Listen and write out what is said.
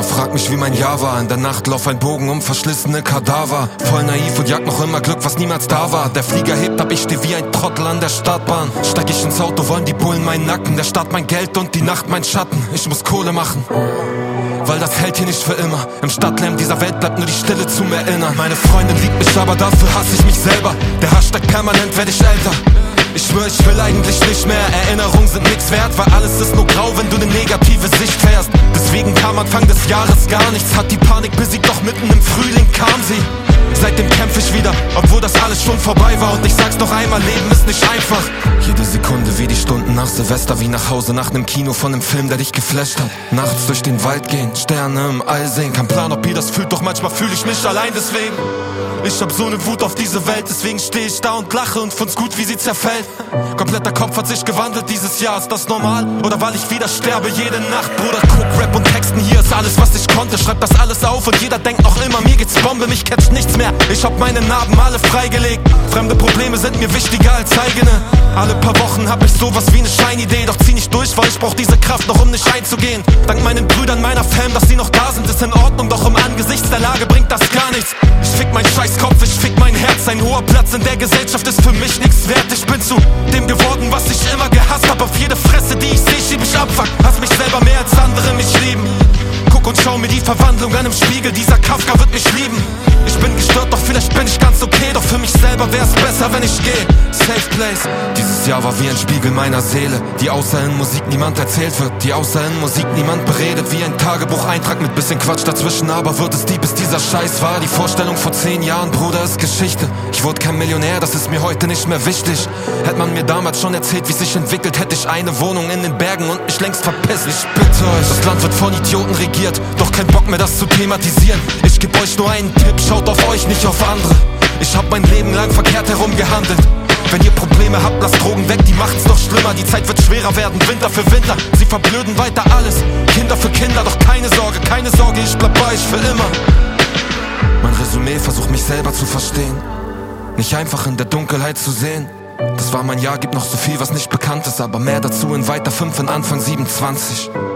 frag mich, wie mein Jahr war. In der Nacht lauf ein Bogen um verschlissene Kadaver. Voll naiv und jag noch immer Glück, was niemals da war. Der Flieger hebt ab, ich steh wie ein Trottel an der Startbahn. Steig ich ins Auto, wollen die Bullen meinen Nacken. Der Start mein Geld und die Nacht mein Schatten. Ich muss Kohle machen, weil das hält hier nicht für immer. Im Stadtlärm dieser Welt bleibt nur die Stille zum Erinnern. Meine Freundin liebt mich, aber dafür hasse ich mich selber. Der Hashtag permanent werd ich älter. Ich schwör, ich will eigentlich nicht mehr. Erinnerungen sind nix wert, weil alles ist nur grau, wenn du ne negative Sicht fährst. Deswegen kam Anfang des Jahres gar nichts. Hat die Panik besiegt, doch mitten im Frühling kam sie. Seitdem kämpf ich wieder, obwohl das alles schon vorbei war. Und ich sag's noch einmal, Leben ist nicht einfach. Jede Sekunde wie die Stunden nach Silvester, wie nach Hause nach nem Kino von nem Film, der dich geflasht hat. Nachts durch den Wald gehen, Sterne im All sehen. Kein Plan, ob ihr das fühlt, doch manchmal fühl ich mich allein deswegen. Ich hab so ne Wut auf diese Welt, deswegen steh ich da und lache und find's gut, wie sie zerfällt. Kompletter Kopf hat sich gewandelt dieses Jahr, ist das normal? Oder weil ich wieder sterbe jede Nacht? Bruder, guck, Rap und Texten, hier ist alles, was ich konnte. Schreib das alles auf und jeder denkt noch immer, mir geht's Bombe, mich catcht nichts mehr. Ich hab meine Narben alle freigelegt. Fremde Probleme sind mir wichtiger als eigene. Alle paar Wochen hab ich sowas wie ne Scheinidee, doch zieh nicht durch, weil ich brauch diese Kraft noch, um nicht einzugehen. Dank meinen Brüdern, meiner Fam, dass sie noch da sind, ist in Ordnung, doch im Angesicht der Lage bringt das gar nichts. Ich fick mein Scheißkopf, ich fick mein Herz. Ein hoher Platz in der Gesellschaft ist für mich nichts wert. Ich bin zu dem geworden, was ich immer gehasst hab. Auf jede Fresse, die ich seh, schieb ich ab. Fuck, hass mich selber mehr als andere mich lieben. Guck und schau mir die Verwandlung an im Spiegel. Dieser Kafka wird mich lieben. Ich bin gestört, doch vielleicht bin ich ganz okay. Doch für mich selber wär's besser, wenn ich geh. Safe place. Dieses Jahr war wie ein Spiegel meiner Seele, die außer in Musik niemand erzählt wird, die außer in Musik niemand beredet. Wie ein Tagebucheintrag mit bisschen Quatsch dazwischen, aber wird es die, bis dieser Scheiß war. Die Vorstellung vor 10 Jahren, Bruder, ist Geschichte. Ich wurde kein Millionär, das ist mir heute nicht mehr wichtig. Hätte man mir damals schon erzählt, wie sich entwickelt, hätte ich eine Wohnung in den Bergen und mich längst verpisst. Ich bitte euch, das Land wird von Idioten regiert, doch kein Bock mehr, das zu thematisieren. Ich geb euch nur einen Tipp, schaut auf euch, nicht auf andere. Ich hab mein Leben lang verkehrt herum gehandelt. Wenn ihr Probleme habt, lasst Drogen weg, die machen's noch schlimmer. Die Zeit wird schwerer werden, Winter für Winter. Sie verblöden weiter alles, Kinder für Kinder. Doch keine Sorge, ich bleib bei euch für immer. Mein Resümee, versuch mich selber zu verstehen, nicht einfach in der Dunkelheit zu sehen. Das war mein Jahr, gibt noch so viel, was nicht bekannt ist, aber mehr dazu in weiter 5 in Anfang 27.